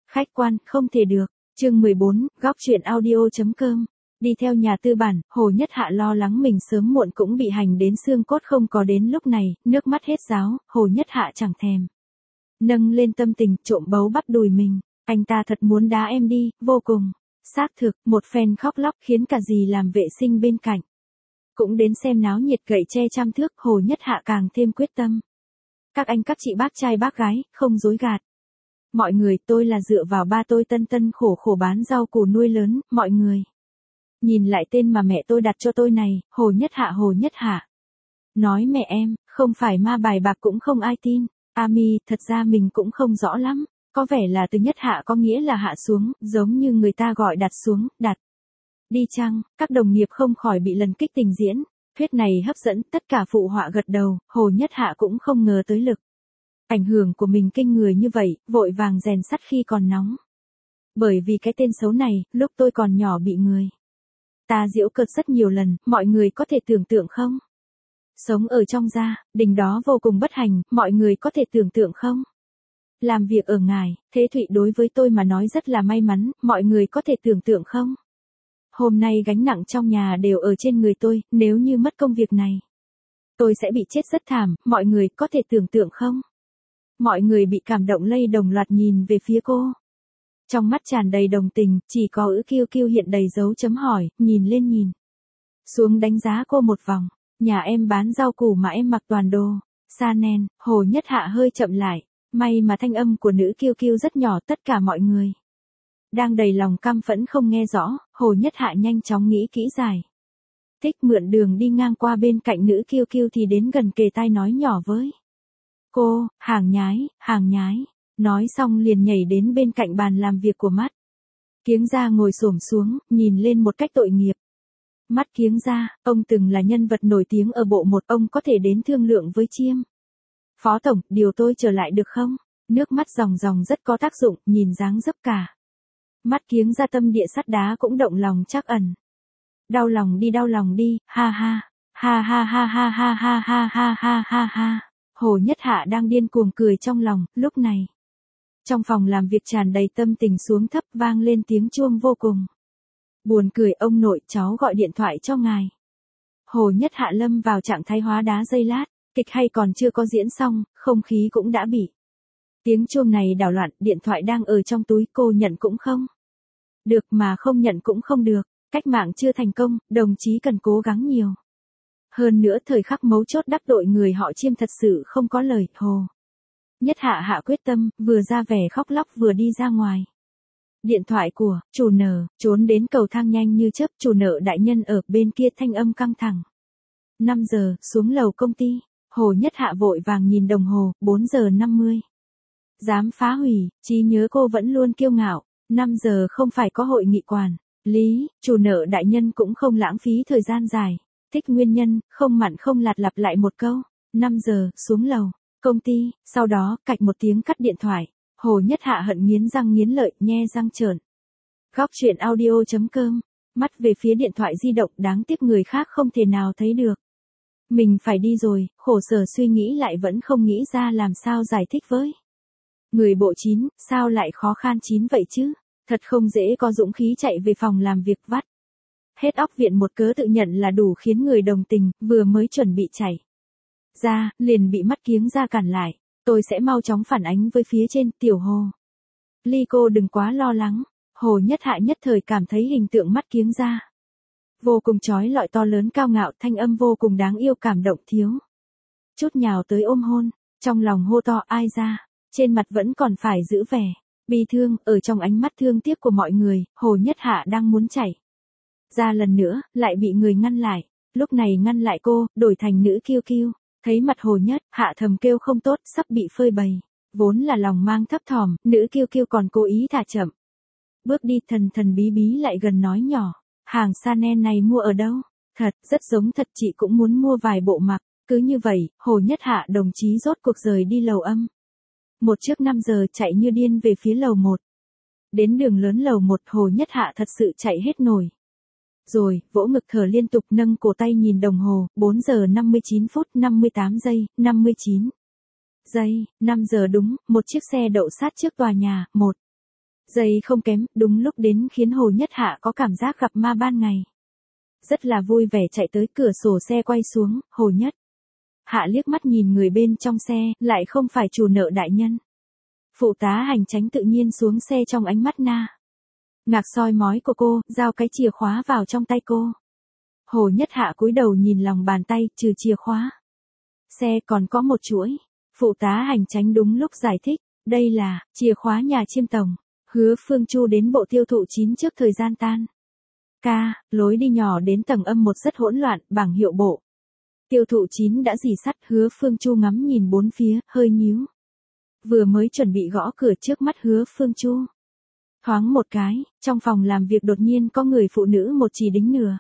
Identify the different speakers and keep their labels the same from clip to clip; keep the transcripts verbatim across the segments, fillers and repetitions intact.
Speaker 1: Khách quan, không thể được. Chương mười bốn, góc truyện audio.com. Đi theo nhà tư bản, Hồ Nhất Hạ lo lắng mình sớm muộn cũng bị hành đến xương cốt, không có đến lúc này, nước mắt hết ráo, Hồ Nhất Hạ chẳng thèm nâng lên tâm tình, trộm bấu bắp đùi mình. Anh ta thật muốn đá em đi, vô cùng. Xác thực, một phen khóc lóc khiến cả dì làm vệ sinh bên cạnh cũng đến xem náo nhiệt, gậy tre trăm thước. Hồ Nhất Hạ càng thêm quyết tâm. Các anh các chị bác trai bác gái, không dối gạt. Mọi người, tôi là dựa vào ba tôi tân tân khổ khổ bán rau củ nuôi lớn, mọi người. Nhìn lại tên mà mẹ tôi đặt cho tôi này, Hồ Nhất Hạ Hồ Nhất Hạ. Nói mẹ em, không phải ma bài bạc cũng không ai tin. Ami, thật ra mình cũng không rõ lắm. Có vẻ là từ Nhất Hạ có nghĩa là hạ xuống, giống như người ta gọi đặt xuống, đặt. Đi chăng, các đồng nghiệp không khỏi bị lần kích tình diễn. Thuyết này hấp dẫn, tất cả phụ họa gật đầu, Hồ Nhất Hạ cũng không ngờ tới lực ảnh hưởng của mình kinh người như vậy, vội vàng rèn sắt khi còn nóng. Bởi vì cái tên xấu này, lúc tôi còn nhỏ bị người ta giễu cợt rất nhiều lần, mọi người có thể tưởng tượng không? Sống ở trong gia đình đó vô cùng bất hạnh, mọi người có thể tưởng tượng không? Làm việc ở ngài, thế Thụy đối với tôi mà nói rất là may mắn, mọi người có thể tưởng tượng không? Hôm nay gánh nặng trong nhà đều ở trên người tôi, nếu như mất công việc này, tôi sẽ bị chết rất thảm, mọi người có thể tưởng tượng không? Mọi người bị cảm động lây đồng loạt nhìn về phía cô. Trong mắt tràn đầy đồng tình, chỉ có ữ kiêu kiêu hiện đầy dấu chấm hỏi, nhìn lên nhìn xuống đánh giá cô một vòng. Nhà em bán rau củ mà em mặc toàn đồ Chanel. Hồ Nhất Hạ hơi chậm lại. May mà thanh âm của nữ kiêu kiêu rất nhỏ, tất cả mọi người đang đầy lòng căm phẫn không nghe rõ. Hồ Nhất Hạ nhanh chóng nghĩ kỹ giải thích, mượn đường đi ngang qua bên cạnh nữ kiêu kiêu thì đến gần kề tai nói nhỏ với cô, hàng nhái, hàng nhái. Nói xong liền nhảy đến bên cạnh bàn làm việc của Mắt Kiếng Gia ngồi xổm xuống, nhìn lên một cách tội nghiệp. Mắt Kiếng Gia, ông từng là nhân vật nổi tiếng ở bộ một, ông có thể đến thương lượng với Chiêm Phó Tổng, điều tôi trở lại được không? Nước mắt ròng ròng rất có tác dụng, nhìn dáng dấp cả Mắt Kiếng Gia tâm địa sắt đá cũng động lòng trắc ẩn. Đau lòng đi đau lòng đi, ha ha, ha ha ha ha ha ha ha ha ha ha ha. Hồ Nhất Hạ đang điên cuồng cười trong lòng, lúc này trong phòng làm việc tràn đầy tâm tình xuống thấp, vang lên tiếng chuông vô cùng buồn cười. Ông nội, cháu gọi điện thoại cho ngài. Hồ Nhất Hạ lâm vào trạng thái hóa đá giây lát, kịch hay còn chưa có diễn xong, không khí cũng đã bị tiếng chuông này đảo loạn. Điện thoại đang ở trong túi, cô nhận cũng không được mà không nhận cũng không được. Cách mạng chưa thành công, đồng chí cần cố gắng nhiều hơn nữa. Thời khắc mấu chốt đắc tội người họ Chiêm thật sự không có lời. Hồ Nhất Hạ hạ quyết tâm, vừa ra vẻ khóc lóc vừa đi ra ngoài. Điện thoại của chủ nợ trốn đến cầu thang nhanh như chớp. Chủ nợ đại nhân ở bên kia thanh âm căng thẳng. năm giờ, xuống lầu công ty. Hồ Nhất Hạ vội vàng nhìn đồng hồ, bốn giờ năm mươi. Dám phá hủy, trí nhớ cô vẫn luôn kiêu ngạo. năm giờ không phải có hội nghị quản lý, chủ nợ đại nhân cũng không lãng phí thời gian dài. Thích nguyên nhân, không mặn không lạt lặp lại một câu. năm giờ, xuống lầu công ty. Sau đó, cạch một tiếng cắt điện thoại. Hồ Nhất Hạ hận nghiến răng nghiến lợi, nhe răng trợn. Góc truyện audio.com. Mắt về phía điện thoại di động, đáng tiếc người khác không thể nào thấy được. Mình phải đi rồi, khổ sở suy nghĩ lại vẫn không nghĩ ra làm sao giải thích với người bộ chín, sao lại khó khăn chín vậy chứ? Thật không dễ có dũng khí chạy về phòng làm việc vắt hết óc viện một cớ tự nhận là đủ khiến người đồng tình. Vừa mới chuẩn bị chạy ra, liền bị Mắt Kiếng Gia cản lại. Tôi sẽ mau chóng phản ánh với phía trên. Tiểu Hồ Ly, cô đừng quá lo lắng. Hồ Nhất Hạ nhất thời cảm thấy hình tượng Mắt Kiếng Gia vô cùng chói lọi, to lớn cao ngạo, thanh âm vô cùng đáng yêu, cảm động thiếu chút nhào tới ôm hôn. Trong lòng hô to ai ra, trên mặt vẫn còn phải giữ vẻ bi thương. Ở trong ánh mắt thương tiếc của mọi người, Hồ Nhất Hạ đang muốn chạy ra lần nữa, lại bị người ngăn lại. Lúc này ngăn lại cô, đổi thành nữ kiêu kiêu. Thấy mặt Hồ Nhất Hạ thầm kêu không tốt, sắp bị phơi bày. Vốn là lòng mang thấp thỏm, nữ kiêu kiêu còn cố ý thả chậm bước đi, thần thần bí bí lại gần nói nhỏ. Hàng Chanel này mua ở đâu? Thật, rất giống thật, chị cũng muốn mua vài bộ mặc. Cứ như vậy, Hồ Nhất Hạ đồng chí rốt cuộc rời đi lầu âm một trước năm giờ, chạy như điên về phía lầu một. Đến đường lớn lầu một, Hồ Nhất Hạ thật sự chạy hết nổi rồi, vỗ ngực thở liên tục, nâng cổ tay nhìn đồng hồ. Bốn giờ năm mươi chín phút năm mươi tám giây, năm mươi chín giây. Năm giờ đúng, một chiếc xe đậu sát trước tòa nhà. Một Giây không kém, đúng lúc đến khiến Hồ Nhất Hạ có cảm giác gặp ma ban ngày. Rất là vui vẻ chạy tới cửa sổ xe quay xuống, Hồ Nhất Hạ liếc mắt nhìn người bên trong xe, lại không phải chủ nợ đại nhân. Phụ tá hành chánh tự nhiên xuống xe trong ánh mắt na ngạc soi mói của cô, giao cái chìa khóa vào trong tay cô. Hồ Nhất Hạ cúi đầu nhìn lòng bàn tay, trừ chìa khóa xe còn có một chuỗi. Phụ tá hành chánh đúng lúc giải thích, đây là chìa khóa nhà chiêm tổng. Hứa Phương Chu đến bộ tiêu thụ chín trước thời gian tan ca, lối đi nhỏ đến tầng âm một rất hỗn loạn, bảng hiệu bộ tiêu thụ chín đã rỉ sắt. Hứa Phương Chu ngắm nhìn bốn phía, hơi nhíu. Vừa mới chuẩn bị gõ cửa trước mắt Hứa Phương Chu. Thoáng một cái, trong phòng làm việc đột nhiên có người phụ nữ một chỉ đính nửa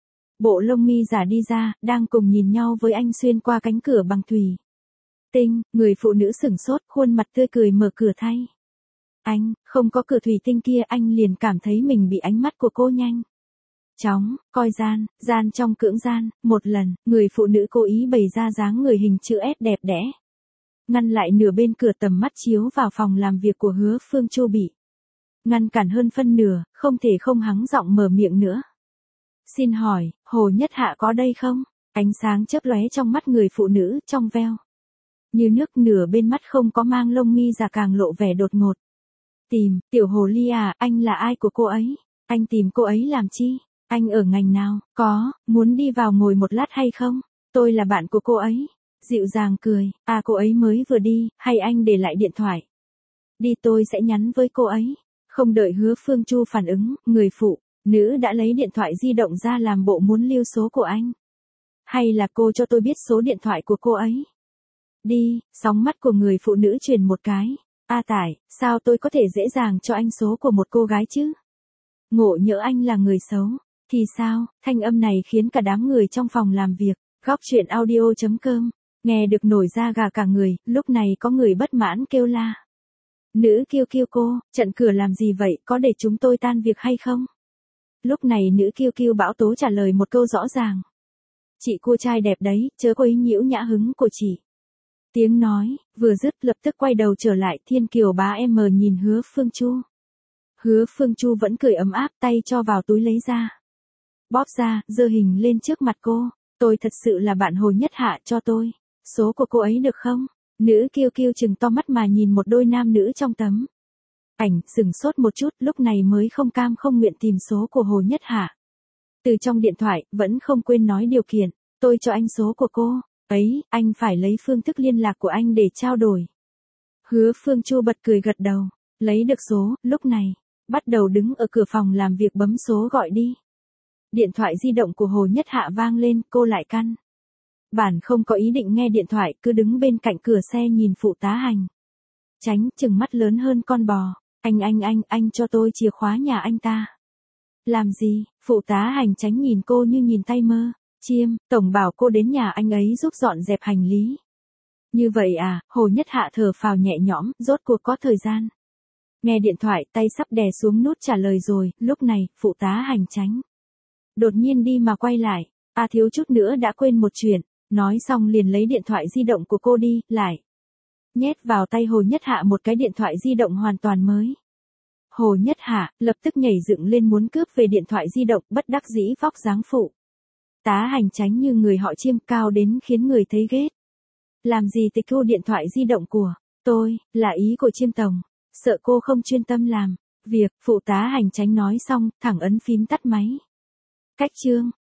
Speaker 1: bộ lông mi giả đi ra, đang cùng nhìn nhau với anh xuyên qua cánh cửa bằng thủy tinh. Người phụ nữ sửng sốt, khuôn mặt tươi cười mở cửa thay. Anh, không có cửa thủy tinh kia, anh liền cảm thấy mình bị ánh mắt của cô nhanh chóng coi gian, gian trong cưỡng gian. Một lần, người phụ nữ cố ý bày ra dáng người hình chữ S đẹp đẽ, ngăn lại nửa bên cửa tầm mắt chiếu vào phòng làm việc của Hứa Phương Chu bị ngăn cản hơn phân nửa, không thể không hắng giọng mở miệng nữa. Xin hỏi, Hồ Nhất Hạ có đây không? Ánh sáng chớp lóe trong mắt người phụ nữ, trong veo như nước, nửa bên mắt không có mang lông mi giả càng lộ vẻ đột ngột. Tìm, tiểu hồ ly à, anh là ai của cô ấy? Anh tìm cô ấy làm chi? Anh ở ngành nào? Có, muốn đi vào ngồi một lát hay không? Tôi là bạn của cô ấy. Dịu dàng cười, à cô ấy mới vừa đi, hay anh để lại điện thoại? Đi, tôi sẽ nhắn với cô ấy. Không đợi Hứa Phương Chu phản ứng, người phụ nữ đã lấy điện thoại di động ra làm bộ muốn lưu số của anh. Hay là cô cho tôi biết số điện thoại của cô ấy? Đi, sóng mắt của người phụ nữ truyền một cái. A Tải, sao tôi có thể dễ dàng cho anh số của một cô gái chứ? Ngộ nhỡ anh là người xấu, thì sao? Thanh âm này khiến cả đám người trong phòng làm việc, góc chuyện audio chấm com, nghe được nổi da gà cả người. Lúc này có người bất mãn kêu la. Nữ Kiêu Kiêu cô, chặn cửa làm gì vậy, có để chúng tôi tan việc hay không? Lúc này nữ Kiêu Kiêu bão tố trả lời một câu rõ ràng. Chị cô trai đẹp đấy, chớ có ý nhiễu nhã hứng của chị. Tiếng nói vừa dứt, lập tức quay đầu trở lại. Thiên Kiều bá em nhìn Hứa Phương Chu. Hứa Phương Chu vẫn cười ấm áp, tay cho vào túi lấy ra. Bóp ra, giơ hình lên trước mặt cô. Tôi thật sự là bạn Hồ Nhất Hạ, cho tôi số của cô ấy được không? Nữ Kiêu Kiêu trừng to mắt mà nhìn một đôi nam nữ trong tấm ảnh, sửng sốt một chút, lúc này mới không cam không nguyện tìm số của Hồ Nhất Hạ. Từ trong điện thoại, vẫn không quên nói điều kiện, tôi cho anh số của cô ấy, anh phải lấy phương thức liên lạc của anh để trao đổi. Hứa Phương Chu bật cười gật đầu, lấy được số, lúc này, bắt đầu đứng ở cửa phòng làm việc bấm số gọi đi. Điện thoại di động của Hồ Nhất Hạ vang lên, cô lại căn bản không có ý định nghe điện thoại, cứ đứng bên cạnh cửa xe nhìn phụ tá hành chánh, chừng mắt lớn hơn con bò. Anh anh anh, anh cho tôi chìa khóa nhà anh ta. Làm gì? Phụ tá hành chánh nhìn cô như nhìn tay mơ. Chiêm, tổng bảo cô đến nhà anh ấy giúp dọn dẹp hành lý. Như vậy à? Hồ Nhất Hạ thở phào nhẹ nhõm, rốt cuộc có thời gian nghe điện thoại, tay sắp đè xuống nút trả lời rồi. Lúc này, phụ tá hành chánh đột nhiên đi mà quay lại. À, thiếu chút nữa đã quên một chuyện. Nói xong liền lấy điện thoại di động của cô đi, lại nhét vào tay Hồ Nhất Hạ một cái điện thoại di động hoàn toàn mới. Hồ Nhất Hạ lập tức nhảy dựng lên muốn cướp về điện thoại di động, bất đắc dĩ vóc dáng phụ tá hành chánh như người họ Chiêm, cao đến khiến người thấy ghét. Làm gì tịch thu điện thoại di động của tôi, là ý của Chiêm tổng. Sợ cô không chuyên tâm làm việc, phụ tá hành chánh nói xong, thẳng ấn phím tắt máy. Cách chương.